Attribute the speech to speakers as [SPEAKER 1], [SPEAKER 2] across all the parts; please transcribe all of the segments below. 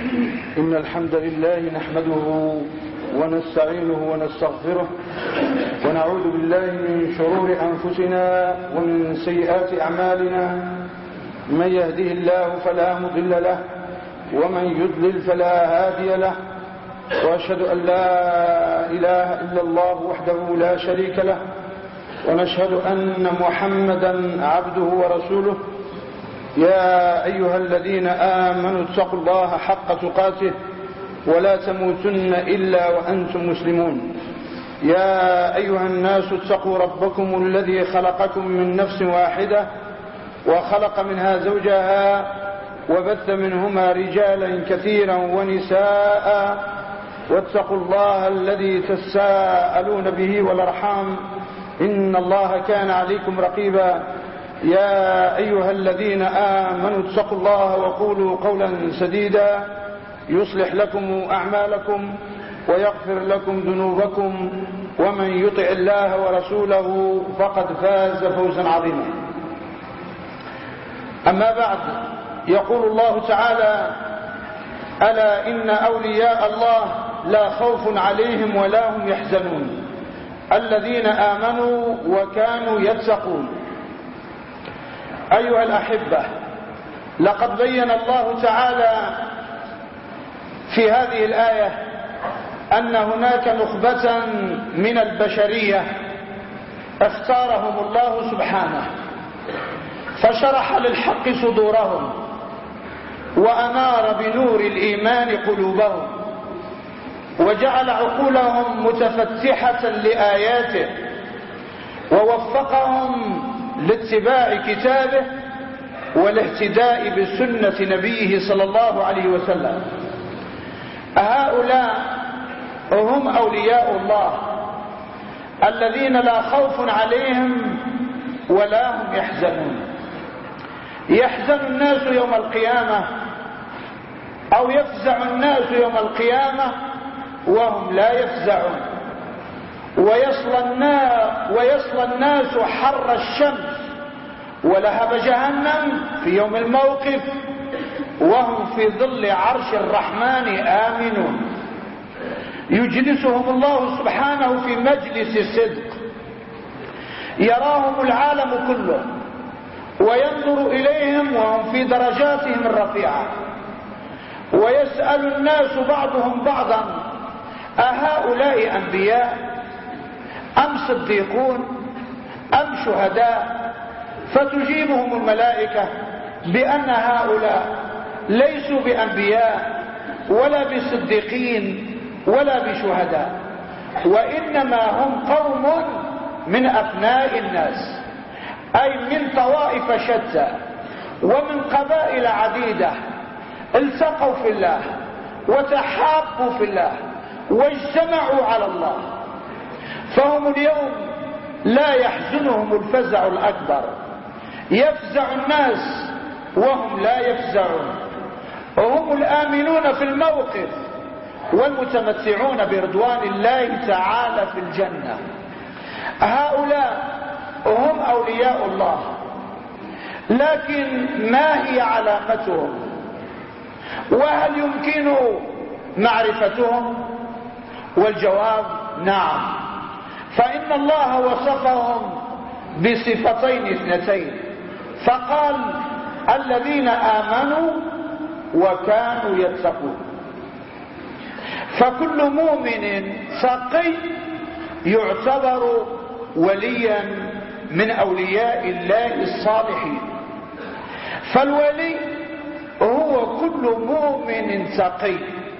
[SPEAKER 1] إن الحمد لله نحمده ونستعينه ونستغفره ونعوذ بالله من شرور أنفسنا ومن سيئات أعمالنا. من يهده الله فلا مضل له ومن يضلل فلا هادي له، وأشهد أن لا إله إلا الله وحده لا شريك له، ونشهد أن محمدا عبده ورسوله. يا أيها الذين آمنوا اتقوا الله حق تقاته ولا تموتن إلا وأنتم مسلمون. يا أيها الناس اتقوا ربكم الذي خلقكم من نفس واحدة وخلق منها زوجها وبث منهما رجالا كثيرا ونساء، واتقوا الله الذي تساءلون به والأرحام إن الله كان عليكم رقيبا. يا أيها الذين آمنوا اتقوا الله وقولوا قولا سديدا يصلح لكم أعمالكم ويغفر لكم ذنوبكم، ومن يطع الله ورسوله فقد فاز فوزا عظيما. أما بعد، يقول الله تعالى: ألا إن أولياء الله لا خوف عليهم ولا هم يحزنون الذين آمنوا وكانوا يتقون. أيها الأحبة، لقد بين الله تعالى في هذه الآية أن هناك نخبة من البشرية اختارهم الله سبحانه، فشرح للحق صدورهم وأنار بنور الإيمان قلوبهم، وجعل عقولهم متفتحة لآياته، ووفقهم لاتباع كتابه والاهتداء بسنة نبيه صلى الله عليه وسلم. هؤلاء هم أولياء الله الذين لا خوف عليهم ولا هم يحزنون. يحزن الناس يوم القيامة أو يفزع الناس يوم القيامة وهم لا يفزعون، ويصلى الناس حر الشمس ولهب جهنم في يوم الموقف وهم في ظل عرش الرحمن آمنون. يجلسهم الله سبحانه في مجلس الصدق، يراهم العالم كله وينظر إليهم وهم في درجاتهم الرفيعة، ويسأل الناس بعضهم بعضا: أهؤلاء أنبياء أم صديقون أم شهداء؟ فتجيبهم الملائكة بأن هؤلاء ليسوا بأنبياء ولا بصديقين ولا بشهداء، وإنما هم قوم من أبناء الناس، أي من طوائف شتى ومن قبائل عديدة التقوا في الله وتحابوا في الله واجتمعوا على الله. فهم اليوم لا يحزنهم الفزع الأكبر، يفزع الناس وهم لا يفزعون، وهم الآمنون في الموقف والمتمتعون برضوان الله تعالى في الجنة. هؤلاء هم أولياء الله، لكن ما هي علامتهم؟ وهل يمكن معرفتهم؟ والجواب نعم، فإن الله وصفهم بصفتين اثنتين، فقال: الذين آمنوا وكانوا يتقون. فكل مؤمن تقي يعتبر وليا من أولياء الله الصالحين. فالولي هو كل مؤمن تقي،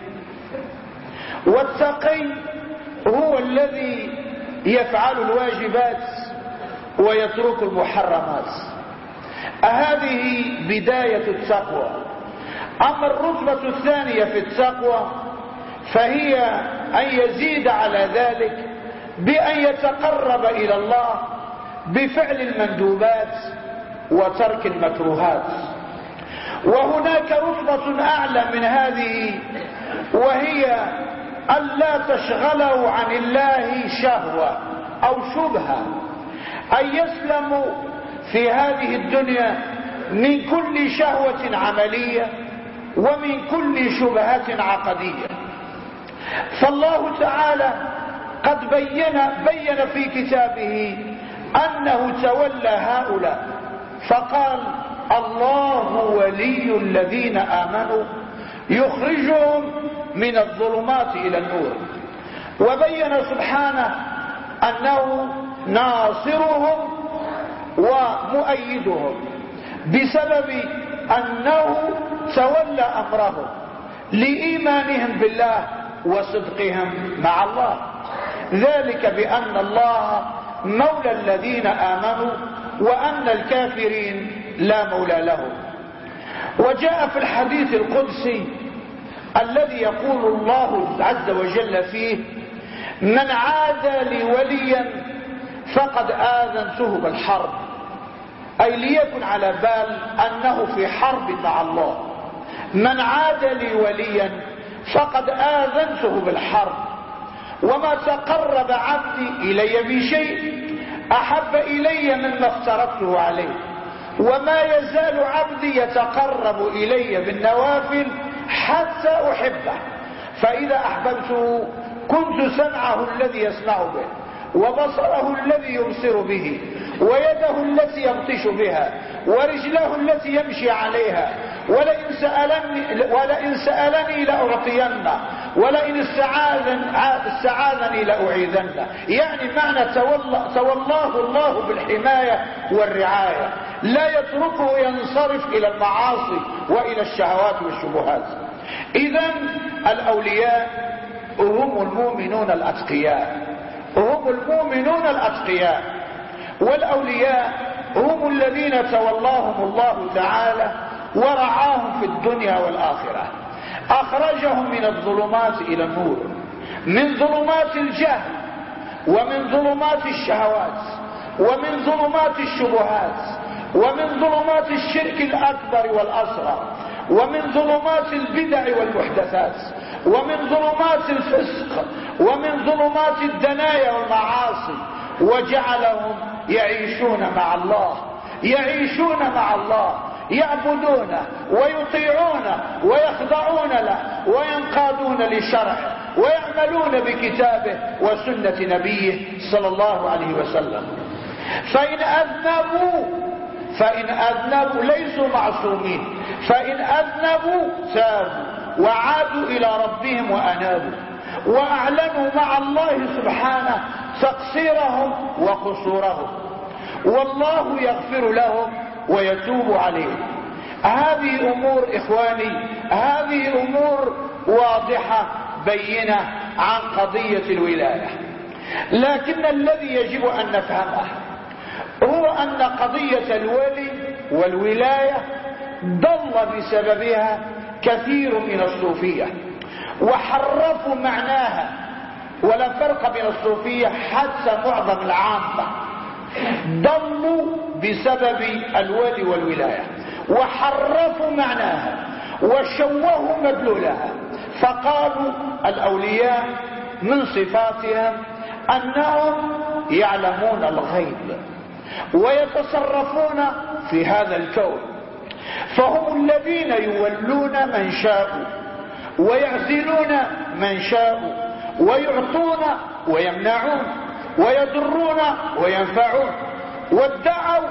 [SPEAKER 1] والتقي هو الذي يفعل الواجبات ويترك المحرمات. هذه بداية التقوى. أما الرتبة الثانية في التقوى فهي أن يزيد على ذلك بأن يتقرب إلى الله بفعل المندوبات وترك المكروهات. وهناك رتبة أعلى من هذه، وهي أن لا تشغله عن الله شهوة أو شبهة، أن يسلم في هذه الدنيا من كل شهوة عملية
[SPEAKER 2] ومن كل شبهة عقدية. فالله تعالى قد بين في كتابه أنه تولى هؤلاء فقال: الله ولي الذين آمنوا يخرجهم من الظلمات إلى النور. وبين سبحانه أنه ناصرهم ومؤيدهم بسبب أنه تولى أمرهم لإيمانهم بالله وصدقهم مع الله، ذلك بأن الله مولى الذين آمنوا وأن الكافرين لا مولى لهم. وجاء في الحديث القدسي الذي يقول الله عز وجل فيه: من عاد لي وليا فقد آذنته بالحرب، أي ليكن على بال أنه في حرب مع الله. من عاد لي وليا فقد آذنته بالحرب، وما تقرب عبدي إلي بشيء أحب إلي مما افترضته عليه، وما يزال عبدي يتقرب إلي بالنوافل حتى أحبه، فإذا أحببته كنت سمعه الذي يسمع به، وبصره الذي يبصر به، ويده التي يبطش بها، ورجله التي يمشي عليها، ولئن سألني لأعطينه، ولئن استعاذني لأعيذنه. يعني معنى تولاه الله بالحماية والرعاية، لا يتركه ينصرف إلى المعاصي وإلى الشهوات والشبهات. إذن الأولياء هم المؤمنون الأتقياء، هم المؤمنون الأتقياء. والأولياء هم الذين تولاهم الله تعالى ورعاهم في الدنيا والآخرة، أخرجهم من الظلمات إلى النور، من ظلمات الجهل، ومن ظلمات الشهوات، ومن ظلمات الشبهات، ومن ظلمات الشرك الأكبر والأصغر، ومن ظلمات البدع والمحدثات، ومن ظلمات الفسق، ومن ظلمات الدنايا والمعاصي، وجعلهم يعيشون مع الله، يعيشون مع الله، يعبدونه ويطيعونه ويخضعون له وينقادون لشرعه ويعملون بكتابه وسنة نبيه صلى الله عليه وسلم. فإن أذنبوا ليسوا معصومين، فإن أذنبوا تابوا وعادوا إلى ربهم وأنابوا وأعلنوا مع الله سبحانه تقصيرهم وقصورهم، والله يغفر لهم ويتوب عليهم. هذه أمور إخواني، هذه أمور واضحة بينة عن قضية الولاية، لكن الذي يجب أن نفهمه هو أن قضية الولي والولاية ضل بسببها كثير من الصوفية وحرفوا معناها، ولا فرق بين الصوفية حتى معظم العامة ضلوا بسبب الولي والولاية وحرفوا معناها وشوهوا مدلولها. فقالوا الأولياء من صفاتهم أنهم يعلمون الغيب ويتصرفون في هذا الكون، فهم الذين يولون من شاءوا ويعزلون من شاءوا ويعطون ويمنعون ويضرون وينفعون. وادعوا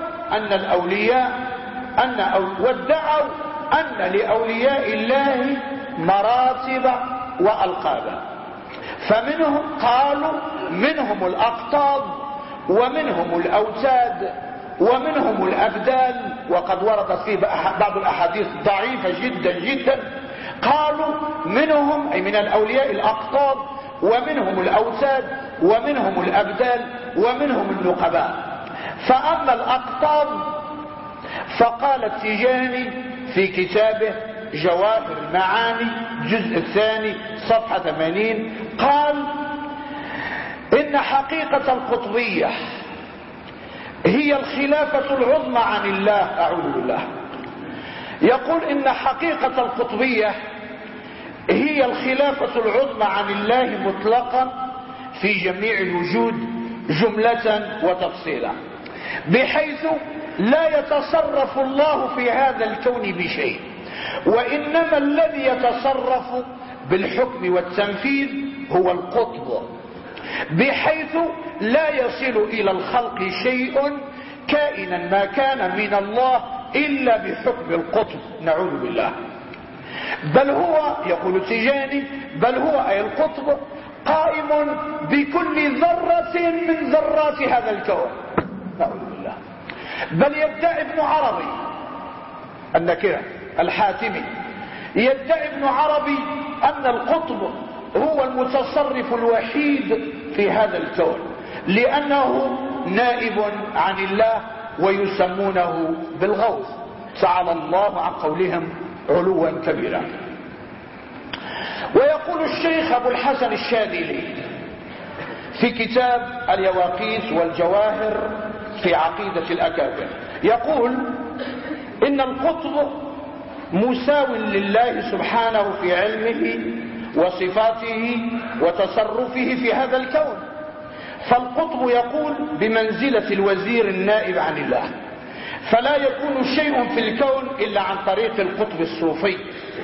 [SPEAKER 2] أن لأولياء الله مراتب وألقابا، فمنهم قالوا منهم الأقطاب ومنهم الأوتاد ومنهم الأبدال، وقد وردت فيه بعض الأحاديث ضعيفة جدا جدا. قالوا منهم أي من الأولياء الأقطاب ومنهم الأوتاد ومنهم الأبدال ومنهم النقباء. فأما الأقطاب فقال التجاني في كتابه جواهر المعاني الجزء الثاني صفحة 80 قال: إن حقيقة القطبية هي الخلافة العظمى عن الله. أعوذ بالله. يقول إن حقيقة القطبية هي الخلافة العظمى عن الله مطلقا في جميع الوجود جملة وتفصيلا، بحيث لا يتصرف الله في هذا الكون بشيء وإنما الذي يتصرف بالحكم والتنفيذ هو القطب، بحيث لا يصل إلى الخلق شيء كائنا ما كان من الله إلا بحكم القطب، نعوذ بالله. بل هو، يقول التجاني، بل هو أي القطب قائم بكل ذرة من ذرات هذا الكون، نعوذ بالله. بل يدعي ابن عربي النكرة الحاتمي، يدعي ابن عربي أن القطب هو المتصرف الوحيد في هذا الكون، لأنه نائب عن الله ويسمونه بالغوث، تعالى الله عن قولهم علوا كبيرا. ويقول الشيخ أبو الحسن الشاذلي في كتاب اليواقيت والجواهر في عقيدة الأكابر، يقول إن القطب مساو لله سبحانه في علمه وصفاته وتصرفه في هذا الكون، فالقطب يقول بمنزلة الوزير النائب عن الله، فلا يكون شيء في الكون إلا عن طريق القطب الصوفي.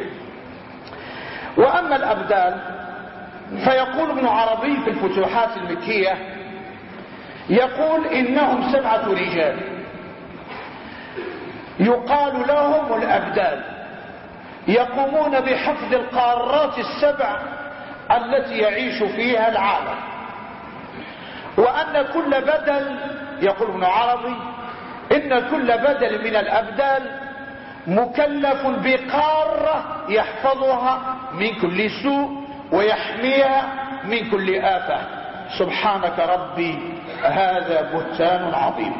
[SPEAKER 2] وأما الأبدال فيقول ابن عربي في الفتوحات المكية، يقول إنهم 7 رجال يقال لهم الأبدال، يقومون بحفظ القارات ال7 التي يعيش فيها العالم، وأن كل بدل، يقول ابن عربي، إن كل بدل من الأبدال مكلف بقارة يحفظها من كل سوء ويحميها من كل آفة. سبحانك ربي، هذا بهتان عظيم.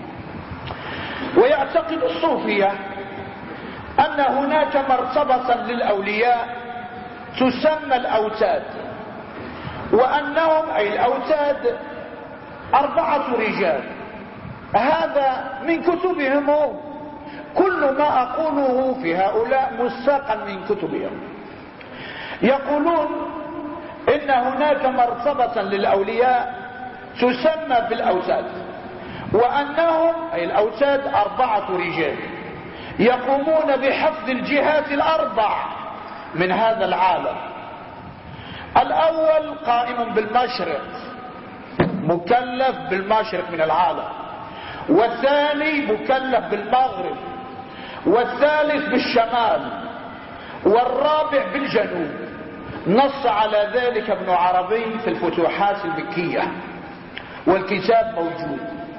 [SPEAKER 2] ويعتقد الصوفية أن هناك مرتبة للأولياء تسمى الأوتاد، وأنهم أي الأوتاد 4 رجال. هذا من كتبهم هم، كل ما أقوله في هؤلاء مستاقا من كتبهم. يقولون إن هناك مرتبة للأولياء تسمى بالأوتاد، وأنهم أي الأوتاد 4 رجال يقومون بحفظ الجهات ال4 من هذا العالم. الأول قائم بالمشرق، مكلف بالمشرق من العالم، والثاني مكلف بالمغرب، والثالث بالشمال، والرابع بالجنوب. نص على ذلك ابن عربي في الفتوحات المكية، والكتاب موجود.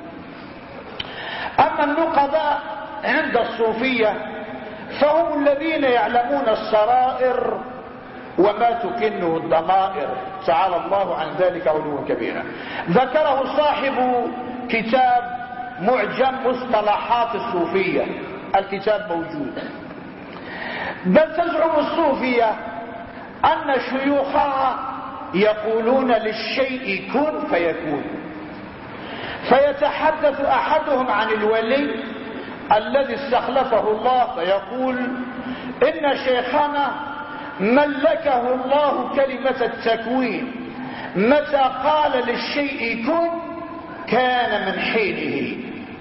[SPEAKER 2] أما النقباء عند الصوفية فهم الذين يعلمون السرائر وما تكنه الضمائر، تعالى الله عن ذلك علوا كبيرا. ذكره صاحب كتاب معجم مصطلحات الصوفية، الكتاب موجود. بل تزعم الصوفية أن شيوخها يقولون للشيء كن فيكون، فيتحدث أحدهم عن الولي الذي استخلفه الله فيقول إن شيخنا ملكه الله كلمة التكوين، متى قال للشيء كن كان من حينه.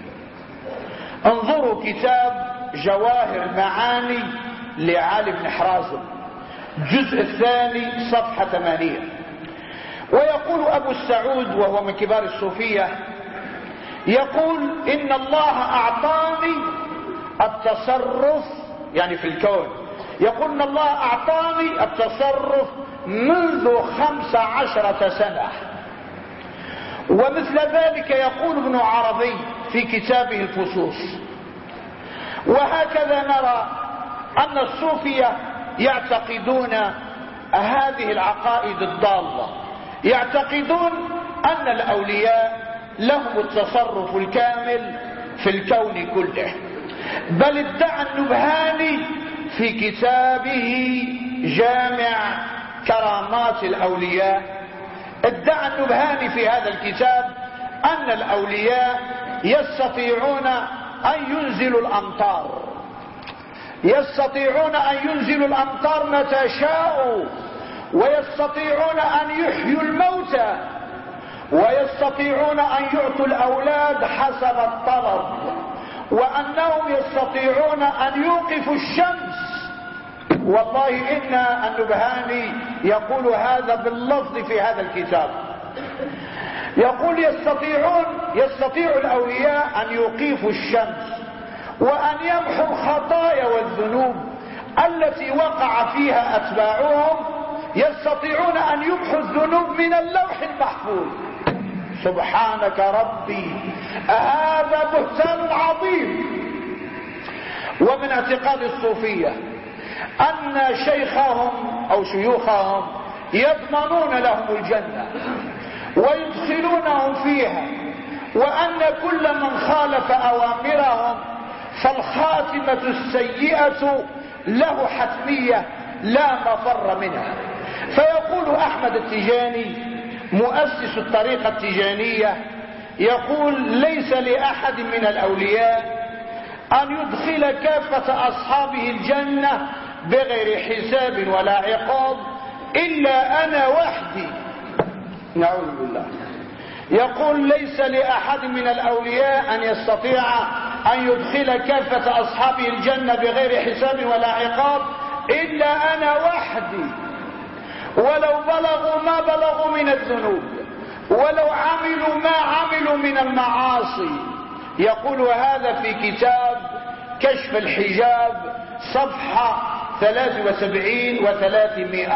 [SPEAKER 2] انظروا كتاب جواهر معاني لعلي بن حرازم، الجزء الثاني صفحة 8. ويقول أبو السعود وهو من كبار الصوفية، يقول إن الله أعطاني التصرف، يعني في الكون، يقول إن الله أعطاني التصرف منذ 15 سنة. ومثل ذلك يقول ابن عربي في كتابه الفصوص. وهكذا نرى أن الصوفية يعتقدون هذه العقائد الضالة، يعتقدون أن الأولياء لهم التصرف الكامل في الكون كله. بل ادعى النبهاني في كتابه جامع كرامات الأولياء، ادعى النبهاني في هذا الكتاب أن الأولياء يستطيعون أن ينزلوا الأمطار، يستطيعون أن ينزلوا الأمطار متى شاءوا، ويستطيعون أن يحيوا الموتى، ويستطيعون أن يعطوا الأولاد حسب الطلب، وأنهم يستطيعون أن يوقفوا الشمس والله إن النبهاني يقول هذا باللفظ في هذا الكتاب. يقول يستطيع الأولياء أن يوقفوا الشمس وأن يمحوا الخطايا والذنوب التي وقع فيها أتباعهم. يستطيعون أن يمحوا الذنوب من اللوح المحفوظ. سبحانك ربي، هذا بهتان عظيم. ومن اعتقاد الصوفية أن شيخهم أو شيوخهم يضمنون لهم الجنة ويدخلونهم فيها، وأن كل من خالف أوامرهم فالخاتمة السيئة له حتمية لا مفر منها. فيقول أحمد التجاني مؤسس الطريقة التجانية، يقول ليس لأحد من الأولياء أن يدخل كافة أصحابه الجنة بغير حساب ولا عقاب إلا أنا وحدي. نعوذ بالله. يقول ليس لأحد من الأولياء أن يستطيع أن يدخل كافة أصحابه الجنة بغير حساب ولا عقاب إلا أنا وحدي، ولو بلغوا ما بلغوا من الذنوب، ولو عملوا ما عملوا من المعاصي. يقول هذا في كتاب كشف الحجاب صفحة 73 و300.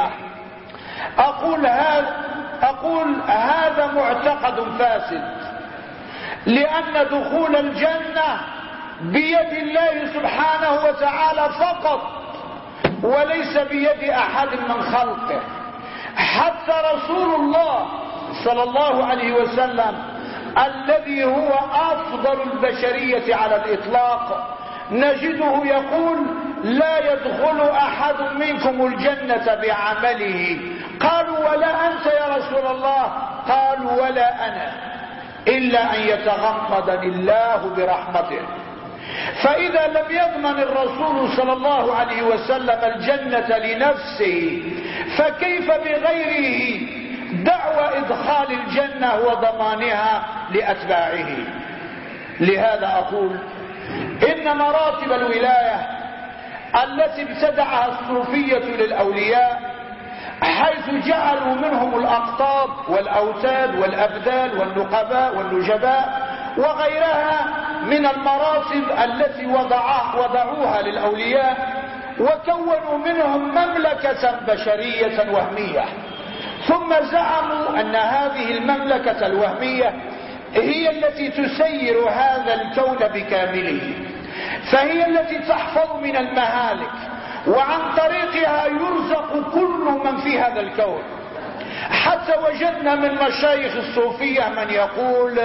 [SPEAKER 2] أقول هذا معتقد فاسد، لأن دخول الجنة بيد الله سبحانه وتعالى فقط، وليس بيد أحد من خلقه. حتى رسول الله صلى الله عليه وسلم الذي هو أفضل البشرية على الإطلاق نجده يقول لا يدخل أحد منكم الجنة بعمله. قالوا ولا أنت يا رسول الله؟ قالوا ولا أنا، إلا أن يتغمدني الله برحمته. فإذا لم يضمن الرسول صلى الله عليه وسلم الجنة لنفسه، فكيف بغيره دعوى إدخال الجنة وضمانها لأتباعه؟ لهذا أقول إن مراتب الولاية التي ابتدعها الصوفية للأولياء، حيث جعلوا منهم الأقطاب والأوتاد والأبدال والنقباء والنجباء وغيرها من المراتب التي وضعوها للأولياء، وكونوا منهم مملكة بشرية وهمية، ثم زعموا أن هذه المملكة الوهمية هي التي تسير هذا الكون بكامله، فهي التي تحفظ من المهالك، وعن طريقها يرزق كل من في هذا الكون. حتى وجدنا من مشايخ الصوفية من يقول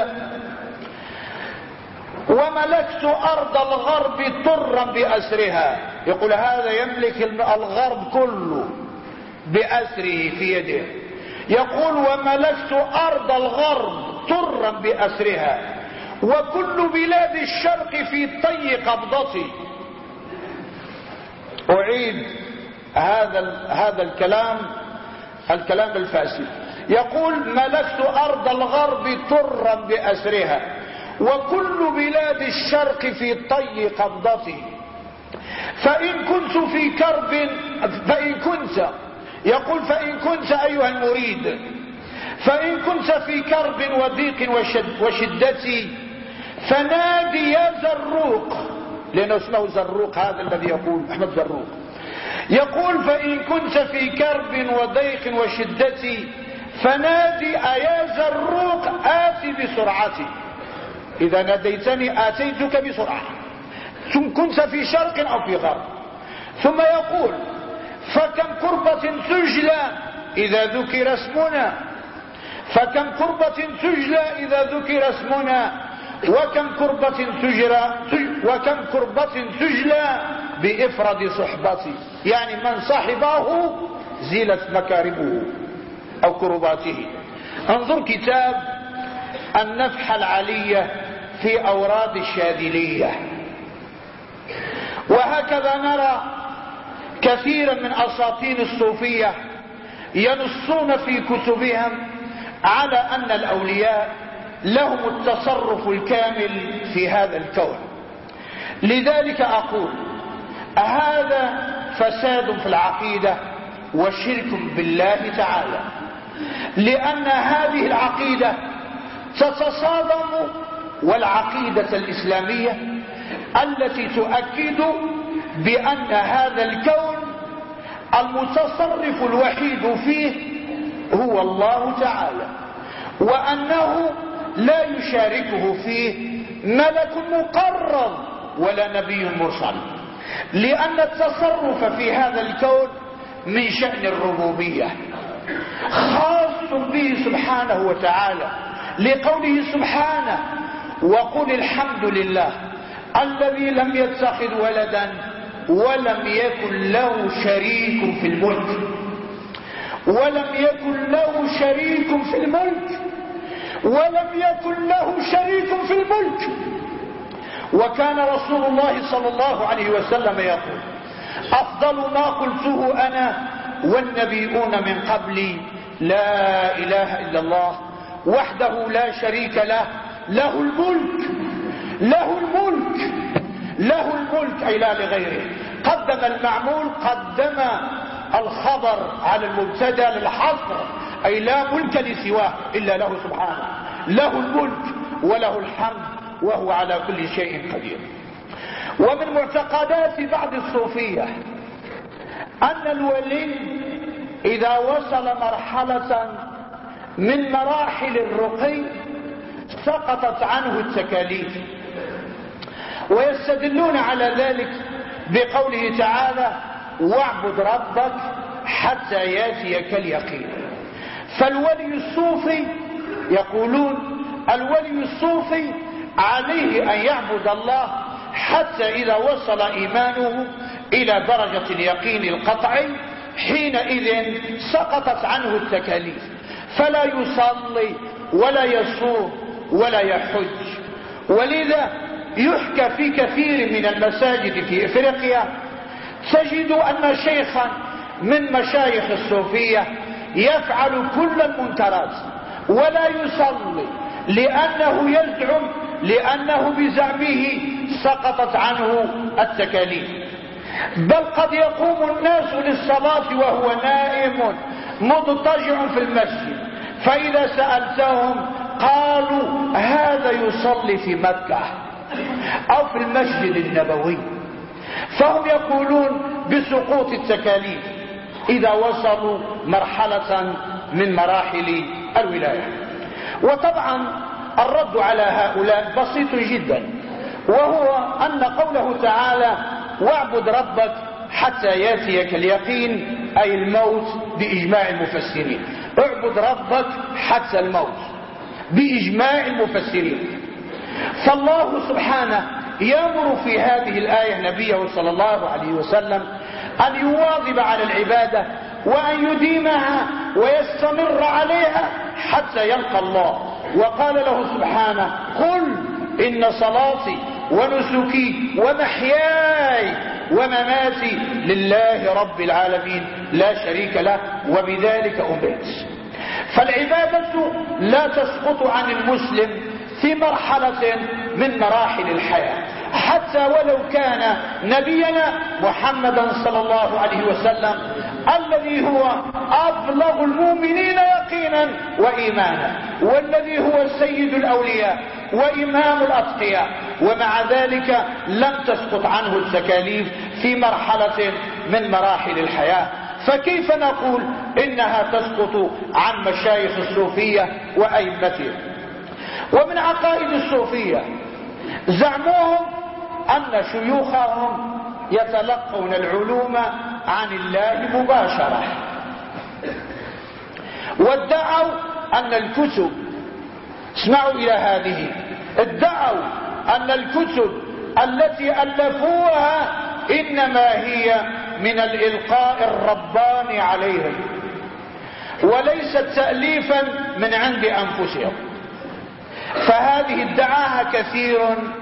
[SPEAKER 2] وملكت أرض الغرب طرا بأسرها. يقول هذا يملك الغرب كله بأسره في يده. يقول وملكت أرض الغرب طرا بأسرها، وكل بلاد الشرق في طي قبضتي. أعيد هذا الكلام الفاسد. يقول ملكت أرض الغرب طرا بأسرها، وكل بلاد الشرق في طي قبضتي. فإن كنت في كرب يقول فإن كنت أيها المريد، فإن كنت في كرب وضيق وشدتي فنادي يا زروق، لأنه اسمه زروق هذا الذي يقول أحمد زروق. يقول فإن كنت في كرب وضيق وشدتي فنادي أيا زروق آتي بسرعتي. إذا ناديتني آتيتك بسرعة، كنت في شرق أو في غرب. ثم يقول فكم كربة تجلى إذا ذكر اسمنا، فكم كربة تجلى إذا ذكر اسمنا، وكم كربة تجلى بإفراد صحبتي. يعني من صاحبه زيلت مكارمه أو كرباته. انظر كتاب النفحة العلية في أوراد الشاذلية. وهكذا نرى كثيرا من أساطين الصوفية ينصون في كتبهم على أن الأولياء لهم التصرف الكامل في هذا الكون. لذلك أقول هذا فساد في العقيدة وشرك بالله تعالى، لأن هذه العقيدة تتصادم والعقيدة الإسلامية التي تؤكد بأن هذا الكون المتصرف الوحيد فيه هو الله تعالى، وأنه لا يشاركه فيه ملك مقرب ولا نبي مرسل، لأن التصرف في هذا الكون من شأن الربوبية خاص به سبحانه وتعالى، لقوله سبحانه: وقل الحمد لله الذي لم يتخذ ولدا ولم يكن له شريك في الملك، ولم يكن له شريك في الملك، ولم يكن له شريك في الملك. وكان رسول الله صلى الله عليه وسلم يقول: أفضل ما قلته أنا والنبيون من قبلي لا إله إلا الله وحده لا شريك له، له الملك، له الملك، له الملك، أي لا لغيره. قدم المعمول، قدم الخبر على المبتدا للحصر، أي لا ملك لسواه إلا له سبحانه، له الملك وله الحمد وهو على كل شيء قدير. ومن معتقدات بعض الصوفية أن الولي إذا وصل مرحلة من مراحل الرقي سقطت عنه التكاليف، ويستدلون على ذلك بقوله تعالى: واعبد ربك حتى ياتيك اليقين. فالولي الصوفي يقولون الولي الصوفي عليه أن يعبد الله حتى إذا وصل إيمانه إلى درجة اليقين القطعي، حينئذ سقطت عنه التكاليف، فلا يصلي ولا يصوم ولا يحج. ولذا يحكى في كثير من المساجد في إفريقيا تجد أن شيخا من مشايخ الصوفية يفعل كل المنكرات ولا يصلي، لأنه بزعمه سقطت عنه التكاليف. بل قد يقوم الناس للصلاة وهو نائم مضطجع في المسجد، فإذا سألتهم قالوا: هذا يصلي في مكة أو في المسجد النبوي. فهم يقولون بسقوط التكاليف إذا وصلوا مرحلة من مراحل الولاية. وطبعا الرد على هؤلاء بسيط جدا، وهو أن قوله تعالى: واعبد ربك حتى ياتيك اليقين، أي الموت بإجماع المفسرين. اعبد ربك حتى الموت بإجماع المفسرين. فالله سبحانه يأمر في هذه الآية نبيه صلى الله عليه وسلم أن يواظب على العبادة وأن يديمها ويستمر عليها حتى يلقى الله. وقال له سبحانه: قل إن صلاتي ونسكي ومحياي ومماتي لله رب العالمين لا شريك له وبذلك أمرت. فالعبادة لا تسقط عن المسلم في مرحلة من مراحل الحياة، حتى ولو كان نبينا محمدا صلى الله عليه وسلم الذي هو أبلغ المؤمنين يقينا وإيمانا، والذي هو سيد الأولياء وإمام الأتقياء، ومع ذلك لم تسقط عنه التكاليف في مرحلة من مراحل الحياة. فكيف نقول إنها تسقط عن مشايخ الصوفية وأئمتهم؟ ومن عقائد الصوفية زعموهم أن شيوخهم يتلقون العلوم عن الله مباشرة، وادعوا أن الكتب، اسمعوا إلى هذه، ادعوا أن الكتب التي ألفوها إنما هي من الإلقاء الرباني عليهم وليست تأليفا من عند أنفسهم. فهذه ادعاها كثير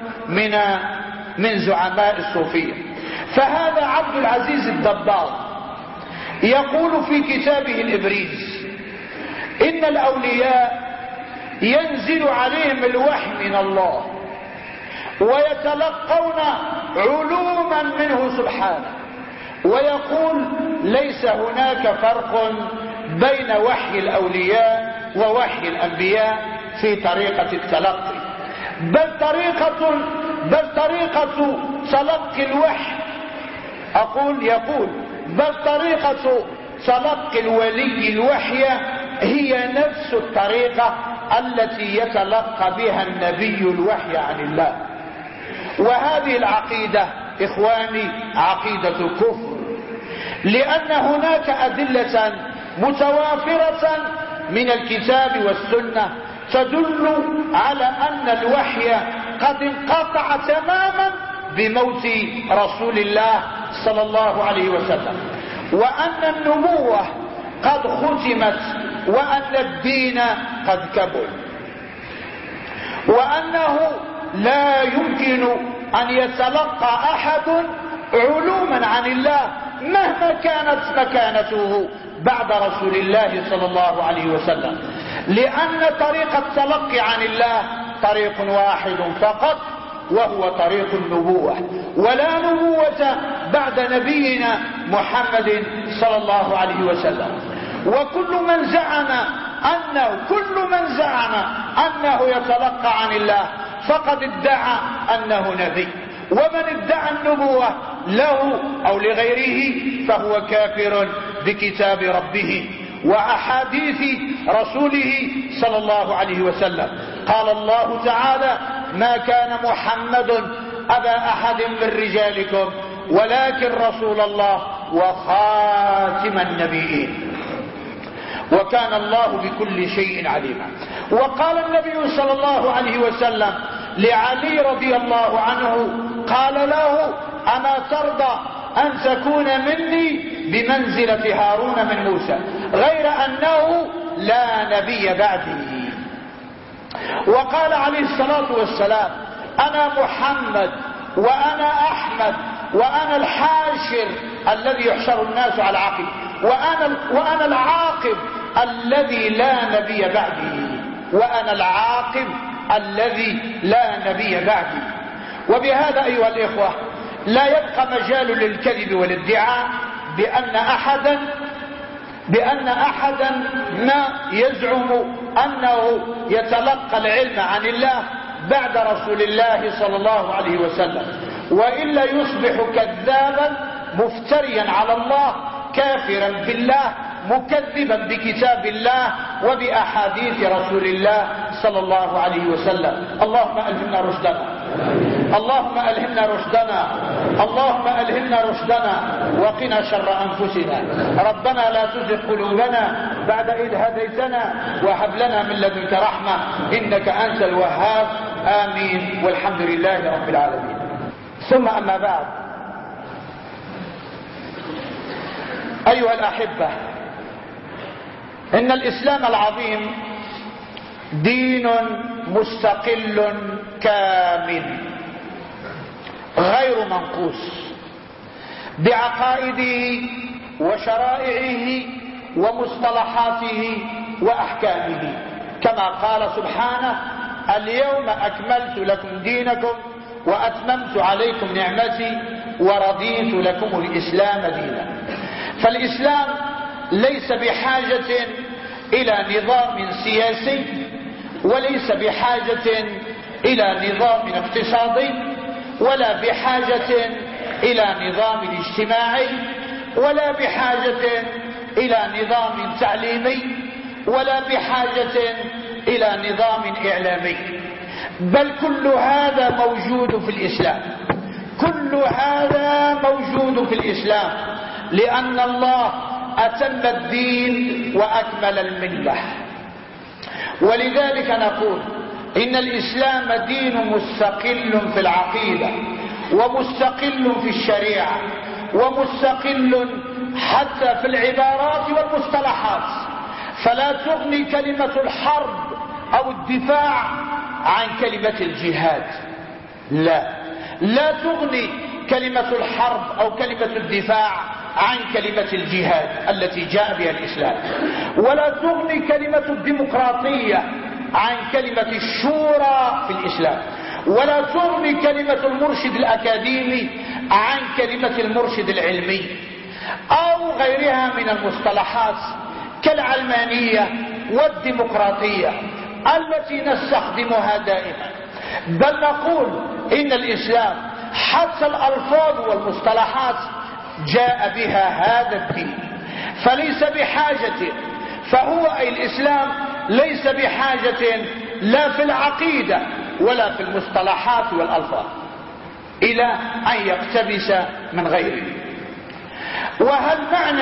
[SPEAKER 2] من زعماء الصوفية. فهذا عبد العزيز الدبار يقول في كتابه الإبريز إن الأولياء ينزل عليهم الوحي من الله ويتلقون علوما منه سبحانه، ويقول ليس هناك فرق بين وحي الأولياء ووحي الأنبياء في طريقة التلقي، بل طريقة تلقي الوحي يقول بل طريقة تلقي الولي الوحي هي نفس الطريقة التي يتلقى بها النبي الوحي عن الله. وهذه العقيدة إخواني عقيدة كفر، لأن هناك أدلة متوافرة من الكتاب والسنة تدل على أن الوحي قد انقطع تماما بموت رسول الله صلى الله عليه وسلم، وأن النبوة قد ختمت، وأن الدين قد كمل، وأنه لا يمكن أن يتلقى أحد علوما عن الله مهما كانت مكانته بعد رسول الله صلى الله عليه وسلم، لأن طريق التلقي عن الله طريق واحد فقط، وهو طريق النبوة، ولا نبوة بعد نبينا محمد صلى الله عليه وسلم. وكل من زعم أنه يتلقى عن الله فقد ادعى أنه نبي، ومن ادعى النبوة له أو لغيره فهو كافر بكتاب ربه وأحاديث رسوله صلى الله عليه وسلم. قال الله تعالى: ما كان محمد أبا أحد من رجالكم ولكن رسول الله وخاتم النبيين وكان الله بكل شيء عليما. وقال النبي صلى الله عليه وسلم لعلي رضي الله عنه، قال له: أما ترضى أن تكون مني بمنزلة هارون من موسى، غير أنه لا نبي بعدي. وقال عليه الصلاة والسلام: أنا محمد وأنا أحمد وأنا الحاشر الذي يحشر الناس على العقب، وأنا العاقب الذي لا نبي بعدي، وأنا العاقب الذي لا نبي بعدي. وبهذا أيها الإخوة لا يبقى مجال للكذب والادعاء بأن أحدا ما يزعم أنه يتلقى العلم عن الله بعد رسول الله صلى الله عليه وسلم، وإلا يصبح كذابا مفتريا على الله، كافرا بالله، مكذبا بكتاب الله وبأحاديث رسول الله صلى الله عليه وسلم. اللهم ألهمنا رشدنا، اللهم ألهمنا رشدنا، اللهم ألهمنا رشدنا وقنا شر أنفسنا. ربنا لا تزغ قلوبنا بعد إذ هديتنا وهب لنا من لدنك رحمة إنك أنت الوهاب. آمين، والحمد لله رب العالمين. ثم أما بعد، أيها الأحبة، إن الإسلام العظيم دين مستقل كامل غير منقوص بعقائده وشرائعه ومصطلحاته وأحكامه، كما قال سبحانه: اليوم أكملت لكم دينكم وأتممت عليكم نعمتي ورضيت لكم الإسلام دينا. فالإسلام ليس بحاجة إلى نظام سياسي، وليس بحاجة إلى نظام اقتصادي، ولا بحاجة إلى نظام اجتماعي، ولا بحاجة إلى نظام تعليمي، ولا بحاجة إلى نظام إعلامي، بل كل هذا موجود في الإسلام. كل هذا موجود في الإسلام، لأن الله أتم الدين وأكمل الملة. ولذلك نقول إن الإسلام دين مستقل في العقيدة، ومستقل في الشريعة، ومستقل حتى في العبارات والمصطلحات. فلا تغني كلمة الحرب أو الدفاع عن كلمة الجهاد، لا تغني كلمة الحرب أو كلمة الدفاع عن كلمة الجهاد التي جاء بها الإسلام، ولا تغني كلمة الديمقراطية عن كلمة الشورى في الإسلام، ولا تغني كلمة المرشد الأكاديمي عن كلمة المرشد العلمي. أو غيرها من المصطلحات كالعلمانية والديمقراطية التي نستخدمها دائما. بل نقول إن الإسلام حتى الألفاظ والمصطلحات جاء بها هذا الدين، فليس بحاجة، فهو أي الإسلام ليس بحاجة لا في العقيدة ولا في المصطلحات والألفاظ إلى أن يقتبس من غيره. وهل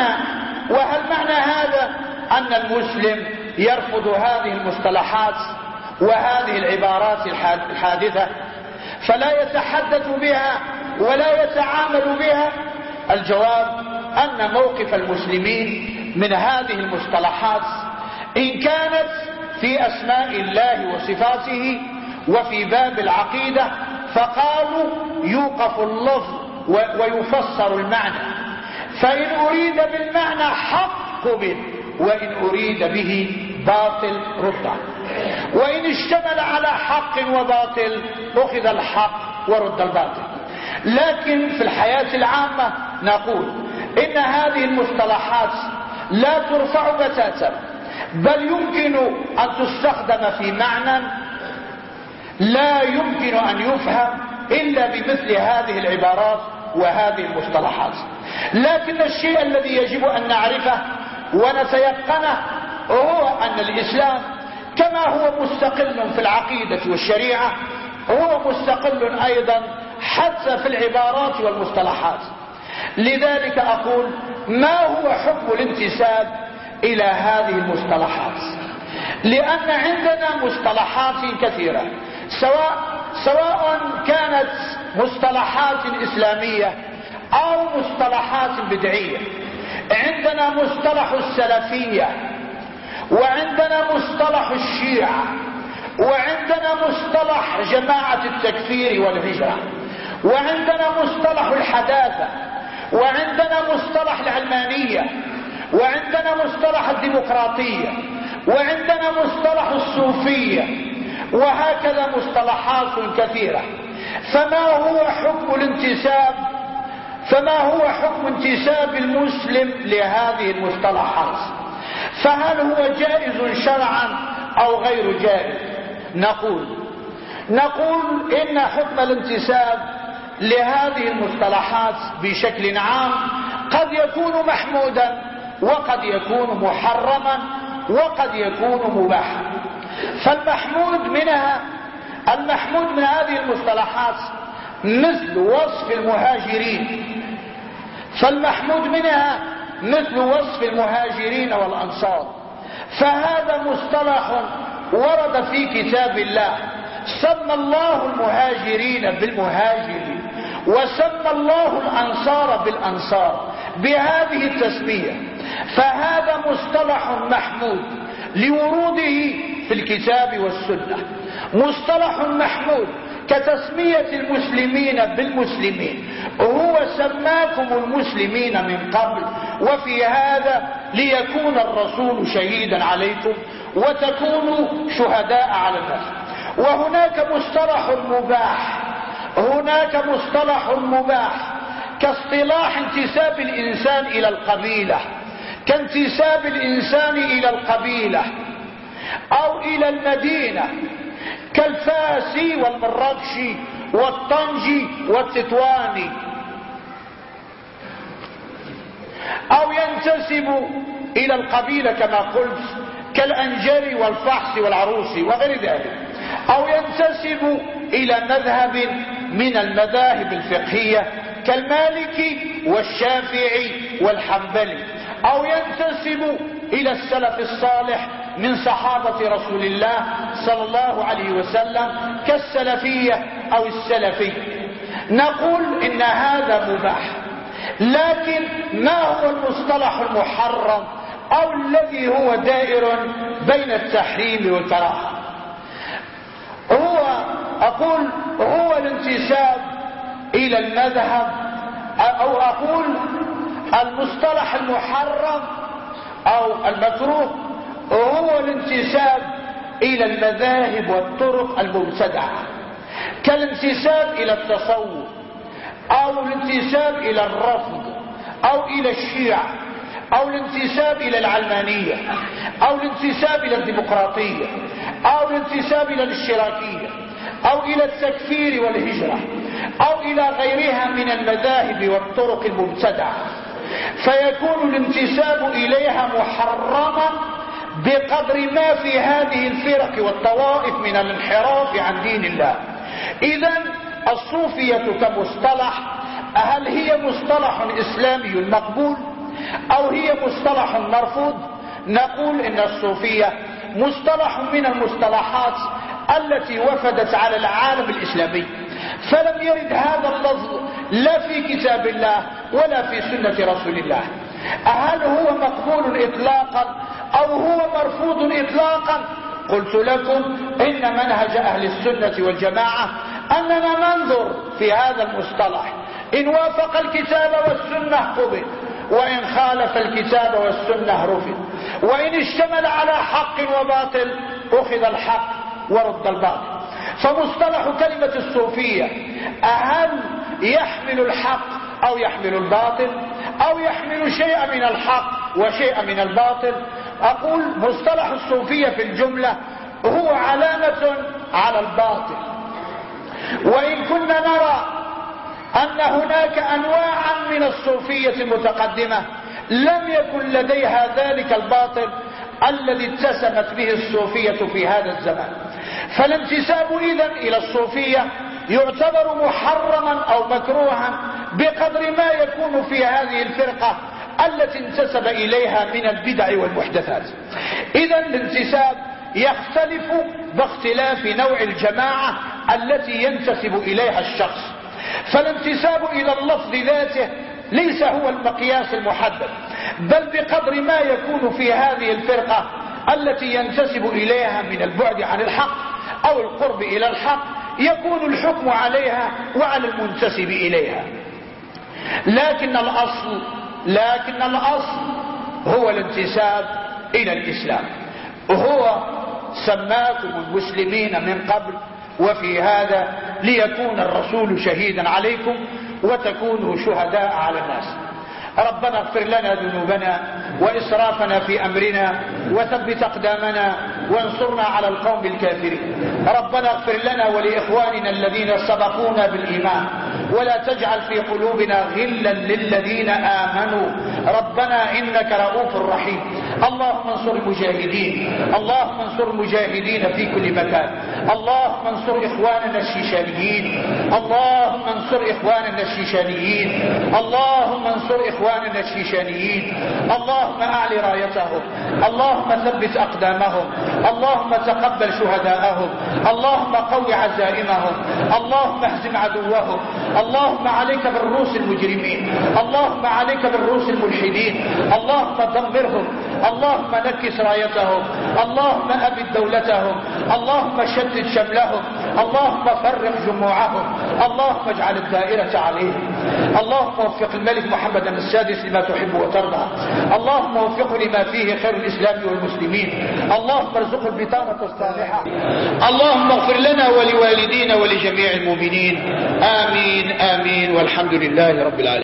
[SPEAKER 2] معنى هذا أن المسلم يرفض هذه المصطلحات وهذه العبارات الحادثة فلا يتحدث بها ولا يتعامل بها؟ الجواب أن موقف المسلمين من هذه المصطلحات إن كانت في أسماء الله وصفاته وفي باب العقيدة فقالوا يوقف اللفظ ويفسر المعنى، فإن أريد بالمعنى حق قبل، وإن أريد به باطل رد، وإن اشتمل على حق وباطل أخذ الحق ورد الباطل. لكن في الحياة العامة نقول إن هذه المصطلحات لا ترفع بتاتا، بل يمكن أن تستخدم في معنى لا يمكن أن يفهم إلا بمثل هذه العبارات وهذه المصطلحات. لكن الشيء الذي يجب أن نعرفه ونتيقنه هو أن الإسلام كما هو مستقل في العقيدة والشريعة هو مستقل أيضا حتى في العبارات والمصطلحات. لذلك أقول ما هو حكم الانتساب إلى هذه المصطلحات؟ لأن عندنا مصطلحات كثيرة سواء كانت مصطلحات إسلامية أو مصطلحات بدعية. عندنا مصطلح السلفية، وعندنا مصطلح الشيعة، وعندنا مصطلح جماعة التكفير والهجرة، وعندنا مصطلح الحداثة، وعندنا مصطلح العلمانية، وعندنا مصطلح الديمقراطية، وعندنا مصطلح الصوفية، وهكذا مصطلحات كثيرة. فما هو حكم انتساب المسلم لهذه المصطلحات؟ فهل هو جائز شرعا أو غير جائز؟ نقول إن حكم الانتساب لهذه المصطلحات بشكل عام قد يكون محمودا وقد يكون محرما وقد يكون مباحا. فالمحمود من هذه المصطلحات مثل وصف المهاجرين والأنصار، فهذا مصطلح ورد في كتاب الله، سمى الله المهاجرين بالمهاجرين وسمى الله الأنصار بالأنصار بهذه التسمية، فهذا مصطلح محمود لوروده في الكتاب والسنة، مصطلح محمود كتسمية المسلمين بالمسلمين، هو سماكم المسلمين من قبل وفي هذا ليكون الرسول شهيدا عليكم وتكونوا شهداء على الناس. وهناك مصطلح مباح كاصطلاح انتساب الإنسان إلى القبيلة، كانتساب الإنسان إلى القبيلة أو إلى المدينة، كالفاسي والمراكشي والطنجي والتطواني، أو ينتسب إلى القبيلة كما قلت كالأنجري والفحص والعروسي وغير ذلك، أو ينتسب إلى مذهب من المذاهب الفقهية كالمالكي والشافعي والحنبلي، أو ينتسب إلى السلف الصالح من صحابة رسول الله صلى الله عليه وسلم كالسلفية أو السلفي. نقول إن هذا مباح، لكن ما هو المصطلح المحرم أو الذي هو دائر بين التحريم والكراهة؟ هو الانتساب إلى المذهب، أو أقول المصطلح المحرم أو المكروه هو الانتساب إلى المذاهب والطرق المبتدعة، كالانتساب إلى التصوف أو الانتساب إلى الرفض أو إلى الشيعة أو الانتساب إلى العلمانية أو الانتساب إلى الديمقراطية أو الانتساب إلى الاشتراكية أو إلى التكفير والهجرة أو إلى غيرها من المذاهب والطرق المبتدعة، فيكون الانتساب إليها محرما بقدر ما في هذه الفرق والطوائف من الانحراف عن دين الله. إذن الصوفية كمصطلح، هل هي مصطلح إسلامي مقبول أو هي مصطلح مرفوض؟ نقول إن الصوفية مصطلح من المصطلحات التي وفدت على العالم الإسلامي، فلم يرد هذا اللفظ لا في كتاب الله ولا في سنة رسول الله. هل هو مقبول إطلاقا أو هو مرفوض إطلاقا؟ قلت لكم إن منهج أهل السنة والجماعة أننا ننظر في هذا المصطلح، إن وافق الكتاب والسنة قبل، وإن خالف الكتاب والسنة رفض، وإن اشتمل على حق وباطل أخذ الحق ورد الباطل. فمصطلح كلمة الصوفية هل يحمل الحق أو يحمل الباطل أو يحمل شيئا من الحق وشيئا من الباطل؟ أقول مصطلح الصوفية في الجملة هو علامة على الباطل، وإن كنا نرى أن هناك أنواعا من الصوفية المتقدمة لم يكن لديها ذلك الباطل الذي اتسمت به الصوفية في هذا الزمان. فالانتساب إذن إلى الصوفية يعتبر محرما أو مكروها بقدر ما يكون في هذه الفرقة التي انتسب إليها من البدع والمحدثات. إذن الانتساب يختلف باختلاف نوع الجماعة التي ينتسب إليها الشخص، فالانتساب إلى اللفظ ذاته ليس هو المقياس المحدد، بل بقدر ما يكون في هذه الفرقة التي ينتسب إليها من البعد عن الحق أو القرب إلى الحق يكون الحكم عليها وعلى المنتسب إليها. لكن الأصل هو الانتساب إلى الإسلام. هو سماكم المسلمين من قبل وفي هذا ليكون الرسول شهيدا عليكم وتكونوا شهداء على الناس. ربنا اغفر لنا ذنوبنا وإسرافنا في أمرنا وثبت أقدامنا وانصرنا على القوم الكافرين. ربنا اغفر لنا ولإخواننا الذين سبقونا بالإيمان ولا تجعل في قلوبنا غلا للذين آمنوا ربنا إنك رؤوف رحيم. اللهم انصر المجاهدين، اللهم انصر المجاهدين في كل مكان، اللهم انصر إخواننا الشيشانيين، اللهم انصر إخواننا الشيشانيين، اللهم انصر إخواننا الشيشانيين، اللهم أعل رايتهم، اللهم ثبت أقدامهم، اللهم تقبل شهداءهم، اللهم قوي عزائمهم، اللهم اهزم عدوهم، اللهم عليك بالروس المجرمين، اللهم عليك بالروس الملحدين، اللهم دمرهم، اللهم نكس رايتهم، اللهم أبد دولتهم، اللهم شتت شملهم، اللهم فرق جموعهم، اللهم اجعل الدائرة عليهم، اللهم وفق الملك محمد السادس لما تحب وترضى، اللهم وفقه لما فيه خير الإسلام والمسلمين، اللهم ارزقه البطانة الصالحة، اللهم اغفر لنا ولوالدينا ولجميع المؤمنين، آمين آمين والحمد لله رب العالمين.